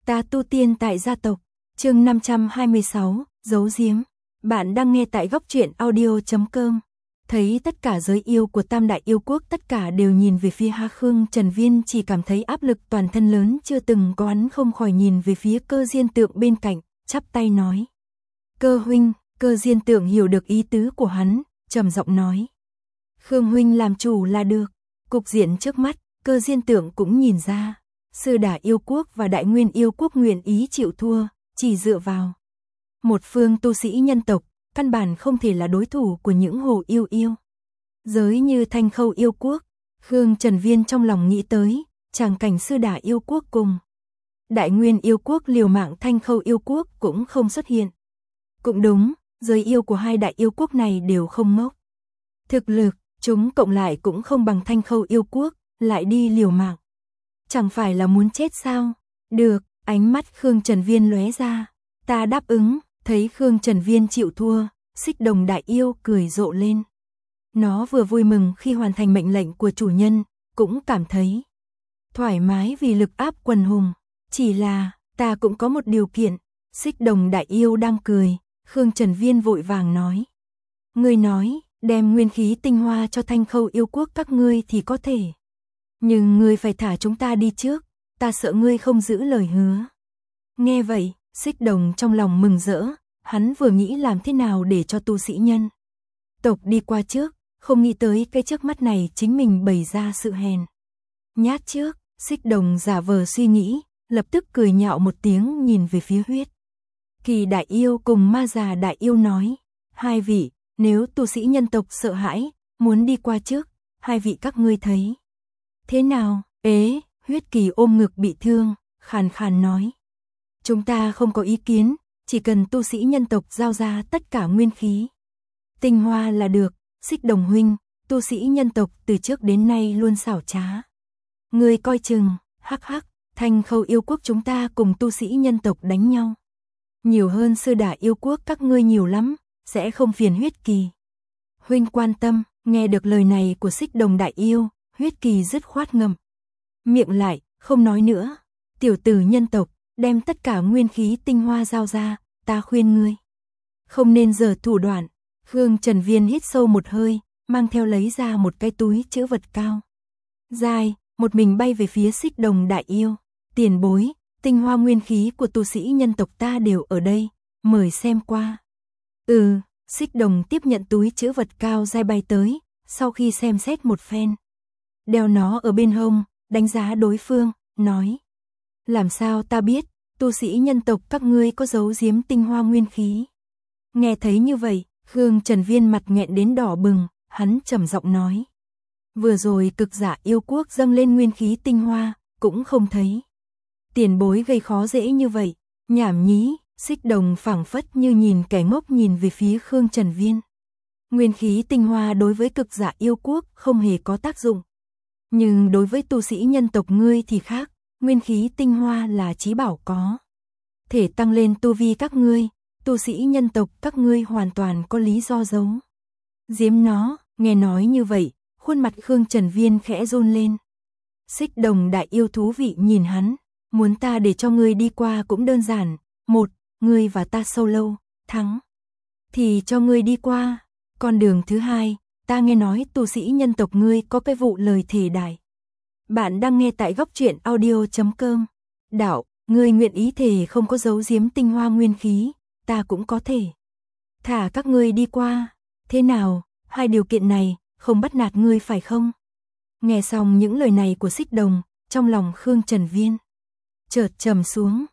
Ta tu tiên tại gia tộc, chương 526, giấu giếm. Bạn đang nghe tại góc truyện audio.com. Thấy tất cả giới yêu của Tam Đại Yêu Quốc tất cả đều nhìn về phía Khương Trần Viên, chỉ cảm thấy áp lực toàn thân lớn chưa từng có, hắn không khỏi nhìn về phía Cơ Diên Tượng bên cạnh, chắp tay nói. Cơ huynh. Cơ Diên Tượng hiểu được ý tứ của hắn, trầm giọng nói. Khương huynh làm chủ là được. Cục diện trước mắt, Cơ Diên Tượng cũng nhìn ra. Sư Đả Yêu Quốc và Đại Nguyên Yêu Quốc nguyện ý chịu thua, chỉ dựa vào một phương tu sĩ nhân tộc, căn bản không thể là đối thủ của những hồ yêu yêu. Giới như Thanh Khâu Yêu Quốc, Khương Trần Viên trong lòng nghĩ tới, tràng cảnh Sư Đả Yêu Quốc cùng Đại Nguyên Yêu Quốc liều mạng Thanh Khâu Yêu Quốc cũng không xuất hiện. Cũng đúng, giới yêu của hai đại yêu quốc này đều không ngốc. Thực lực, chúng cộng lại cũng không bằng Thanh Khâu Yêu Quốc, lại đi liều mạng. Chẳng phải là muốn chết sao? Được, ánh mắt Khương Trần Viên lóe ra. Ta đáp ứng. Thấy Khương Trần Viên chịu thua, Xích Đồng Đại Yêu cười rộ lên. Nó vừa vui mừng khi hoàn thành mệnh lệnh của chủ nhân, cũng cảm thấy thoải mái vì lực áp quần hùng. Chỉ là, ta cũng có một điều kiện. Xích Đồng Đại Yêu đang cười, Khương Trần Viên vội vàng nói. Ngươi nói, đem nguyên khí tinh hoa cho Thanh Khâu Yêu Quốc các ngươi thì có thể. Nhưng ngươi phải thả chúng ta đi trước, ta sợ ngươi không giữ lời hứa. Nghe vậy, Xích Đồng trong lòng mừng rỡ, hắn vừa nghĩ làm thế nào để cho tu sĩ nhân tộc đi qua trước, không nghĩ tới cái trước mắt này chính mình bày ra sự hèn nhát trước. Xích Đồng giả vờ suy nghĩ, lập tức cười nhạo một tiếng nhìn về phía Huyết Kỳ Đại Yêu cùng Ma Già Đại Yêu nói. Hai vị, nếu tu sĩ nhân tộc sợ hãi, muốn đi qua trước, hai vị các ngươi thấy thế nào? Huyết Kỳ ôm ngực bị thương, khàn khàn nói. Chúng ta không có ý kiến, chỉ cần tu sĩ nhân tộc giao ra tất cả nguyên khí tinh hoa là được. Xích Đồng huynh, tu sĩ nhân tộc từ trước đến nay luôn xảo trá. Ngươi coi chừng, hắc hắc, Thanh Khâu Yêu Quốc chúng ta cùng tu sĩ nhân tộc đánh nhau. Nhiều hơn Sư Đả Yêu Quốc các ngươi nhiều lắm, sẽ không phiền Huyết Kỳ huynh quan tâm. Nghe được lời này của Xích Đồng Đại Yêu, Huyết Kỳ dứt khoát ngậm miệng lại, không nói nữa. Tiểu tử nhân tộc, đem tất cả nguyên khí tinh hoa giao ra, ta khuyên ngươi không nên giở thủ đoạn. Khương Trần Viên hít sâu một hơi, mang theo lấy ra một cái túi trữ vật cao dài, một mình bay về phía Xích Đồng Đại Yêu. Tiền bối, tinh hoa nguyên khí của tu sĩ nhân tộc ta đều ở đây, mời xem qua. Xích Đồng tiếp nhận túi trữ vật cao dài bay tới, sau khi xem xét một phen, đeo nó ở bên hông, đánh giá đối phương, nói. Làm sao ta biết, tu sĩ nhân tộc các ngươi có giấu giếm tinh hoa nguyên khí? Nghe thấy như vậy, Khương Trần Viên mặt nghẹn đến đỏ bừng, hắn trầm giọng nói. Vừa rồi Cực Giả Yêu Quốc dâng lên nguyên khí tinh hoa, cũng không thấy tiền bối gây khó dễ như vậy. Nhảm nhí. Xích Đồng phảng phất như nhìn kẻ ngốc nhìn về phía Khương Trần Viên. Nguyên khí tinh hoa đối với Cực Giả Yêu Quốc không hề có tác dụng. Nhưng đối với tu sĩ nhân tộc ngươi thì khác, nguyên khí tinh hoa là chí bảo có thể tăng lên tu vi các ngươi, tu sĩ nhân tộc các ngươi hoàn toàn có lý do giấu giếm nó. Nghe nói như vậy, khuôn mặt Khương Trần Viên khẽ run lên. Xích Đồng Đại Yêu thú vị nhìn hắn, muốn ta để cho ngươi đi qua cũng đơn giản. Một, ngươi và ta solo, thắng thì cho ngươi đi qua. Con đường thứ hai, ta nghe nói tu sĩ nhân tộc ngươi có cái vụ lời thề đại. Bạn đang nghe tại góc truyện audio.com. Đạo, ngươi nguyện ý thề không có giấu giếm tinh hoa nguyên khí, ta cũng có thể thả các ngươi đi qua. Thế nào, hai điều kiện này không bắt nạt ngươi phải không? Nghe xong những lời này của Xích Đồng, trong lòng Khương Trần Viên chợt trầm xuống.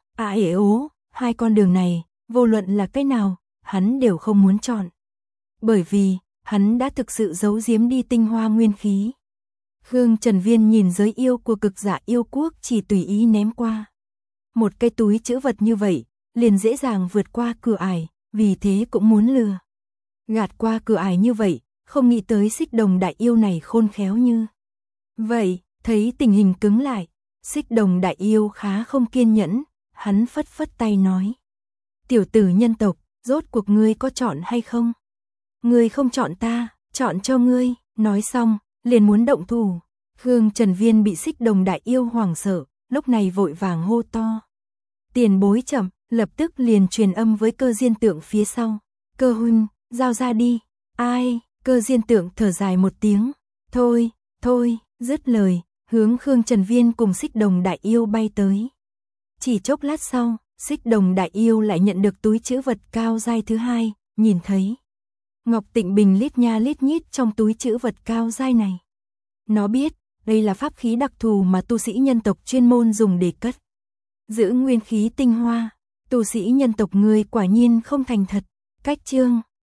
Hai con đường này, vô luận là cái nào, hắn đều không muốn chọn. Bởi vì, hắn đã thực sự giấu giếm đi tinh hoa nguyên khí. Khương Trần Viên nhìn giới yêu của Cực Giả Yêu Quốc chỉ tùy ý ném qua một cái túi trữ vật như vậy, liền dễ dàng vượt qua cửa ải, vì thế cũng muốn lừa gạt qua cửa ải như vậy, không nghĩ tới Xích Đồng Đại Yêu này khôn khéo như vậy. Thấy tình hình cứng lại, Xích Đồng Đại Yêu khá không kiên nhẫn, hắn phất phất tay nói. Tiểu tử nhân tộc, rốt cuộc ngươi có chọn hay không? Ngươi không chọn ta, chọn cho ngươi. Nói xong, liền muốn động thủ. Khương Trần Viên bị Xích Đồng Đại Yêu hoảng sợ, lúc này vội vàng hô to. Tiền bối chậm, lập tức liền truyền âm với Cơ Diên Tượng phía sau. Cơ huynh, giao ra đi. Ai, Cơ Diên Tượng thở dài một tiếng. Thôi, thôi, dứt lời, hướng Khương Trần Viên cùng Xích Đồng Đại Yêu bay tới. Chỉ chốc lát sau, Xích Đồng Đại Yêu lại nhận được túi trữ vật cao giai thứ hai, nhìn thấy Ngọc Tịnh Bình lít nha lít nhít trong túi trữ vật cao giai này. Nó biết, đây là pháp khí đặc thù mà tu sĩ nhân tộc chuyên môn dùng để cất giữ nguyên khí tinh hoa. Tu sĩ nhân tộc ngươi quả nhiên không thành thật. Cách chương